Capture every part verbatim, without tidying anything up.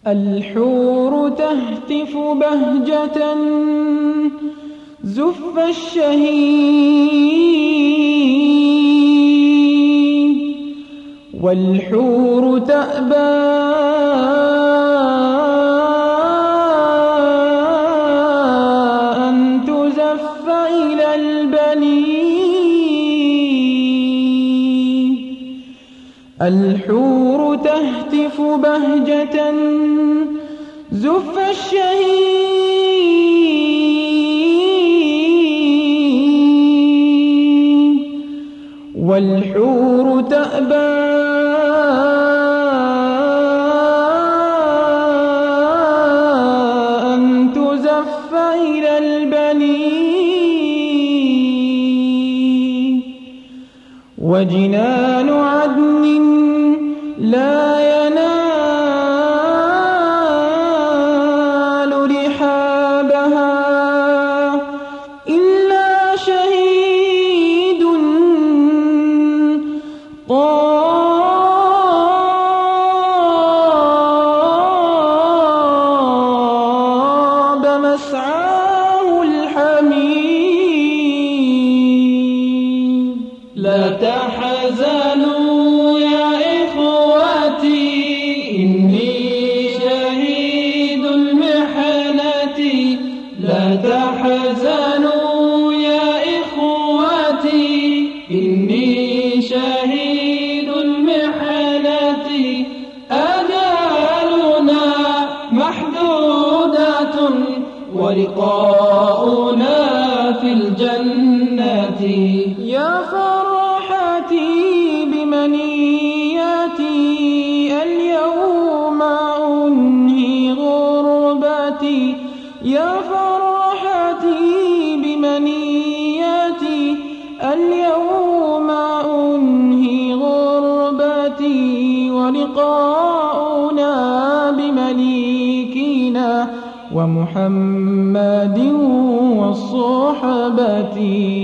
الحور تهتف بهجة زف الشهيد، والحور تأبى أن تزف إلى البنين. الحور تهتف بهجة زف الشهيد، والحور تأبى أن تزف إلى البنين. وجنان عدن لا ينال رحابها إلا شهيد طاب مسعاه الحميد. لا تحزنوا يا إخوتي، إني شهيد المحنة. لا تحزنوا يا إخوتي، إني شهيد المحنة. آجالنا محدودة ولقاؤنا في الجنة. يا فرحتي بمنياتي اليوم أنهي غربتي. يا فرحتي بمنياتي اليوم أنهي غربتي، ولقاؤنا بمليكنا ومحمد والصحبة.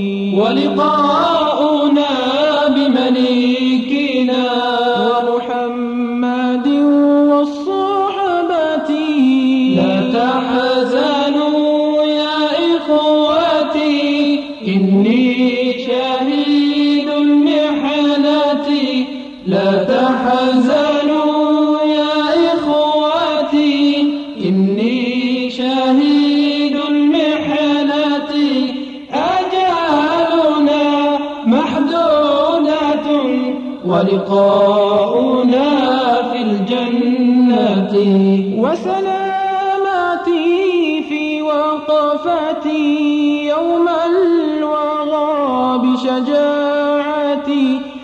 ولقاؤنا بمليكنا ومحمد والصحبة. لا تحزنوا يا إخوتي، إني شهيد المحنة. لا تحزنوا يا إخوتي، إني شهيد المحنة. أجالنا محدودة ولقاؤنا في الجنة. وسلاماتي في وقفتي يوم الوغى بشجاعتي.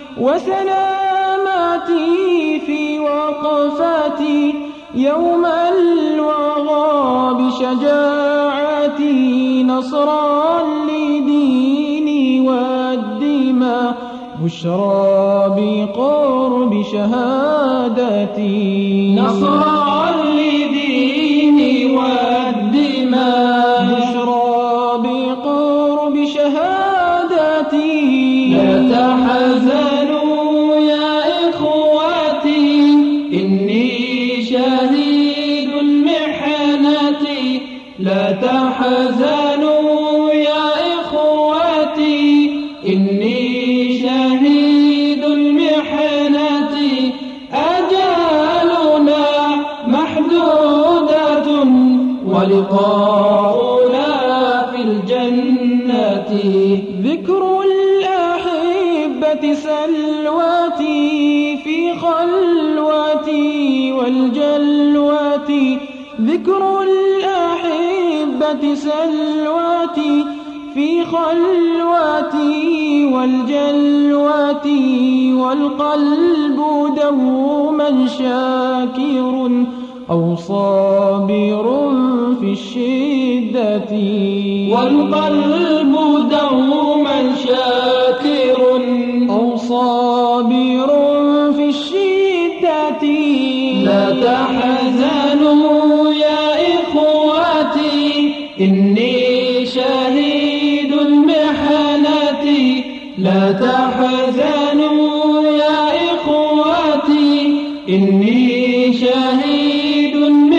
وسلاماتي في وقفتي يوم الوغى بشجاعتي، نصرا لديني والدماء، بشرى بقرب شهادتي. نصرا لديني والدماء، بشرى بقرب شهادتي. لا تحزنوا يا إخوتي، إني شهيد المحنة. لا تحزنوا يا إخوتي، إني شهيد المحنة. أجالنا محدودة ولقاؤنا في الجنة. ذكر الأحبة سلواتي في خلوتي والجلواتي. ذكر الأحبة سلواتي في خلوتي والجلواتي، والقلب دوما شاكر أو صابر في الشدة. والقلب دوما شاكر أو صابر في الشدة. لا تحزنوا يا إخوتي، إني شهيد المحنة. لا تحزنوا يا إخوتي، إني شهيد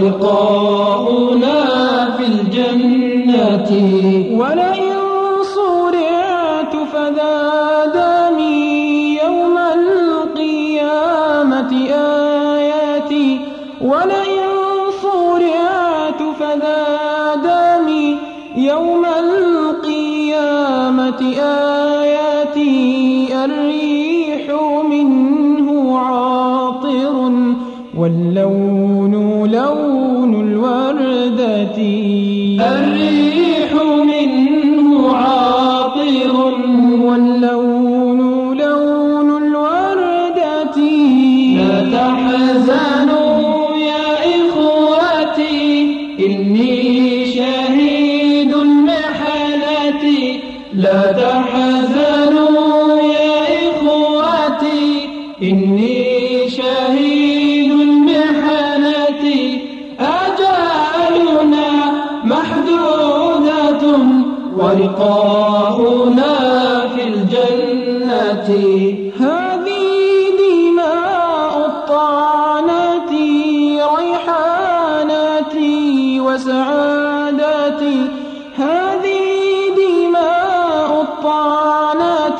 ولقاؤنا في الجنة. ولئن صرعت فذا دامي يوم القيامة آياتي. ولئن صرعت فذا دامي يوم القيامة آياتي. الريح منه عاطر واللون لون الوردة. الريح منه عاطر واللون لون الوردة. لا تحزنوا يا إخوتي إني شهيد محنتي. لا تحزنوا يا إخوتي إني شهيد محنتي. أجالنا محدودة ولقاؤنا في الجنة. هذه دماء الطعنات ريحاناتي وسعاداتي. هذه دماء الطعنات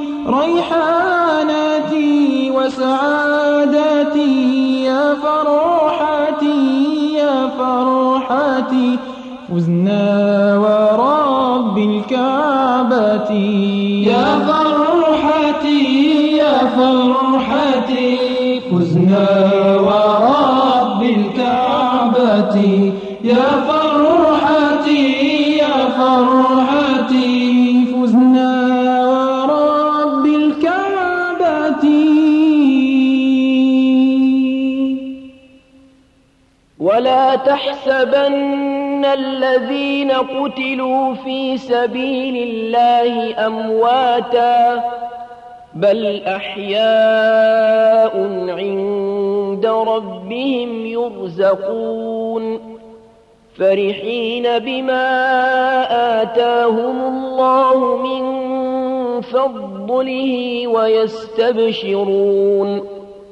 ريحاناتي وسعاداتي. يا فرحتي يا فرحتي فزنا ورب الكعبة. يا فرحتي يا فرحتي فزنا ورب الكعبة. يا فرحتي يا فرحتي فزنا ورب الكعبة. ولا تحسبن الذين قتلوا في سبيل الله أمواتا بل أحياء عند ربهم يرزقون. فرحين بما آتاهم الله من فضله ويستبشرون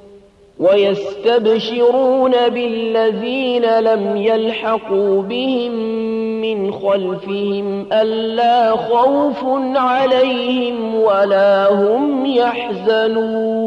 ويستبشرون بالذين لم يلحقوا بهم من خلفهم ألا خوف عليهم ولا هم يحزنون.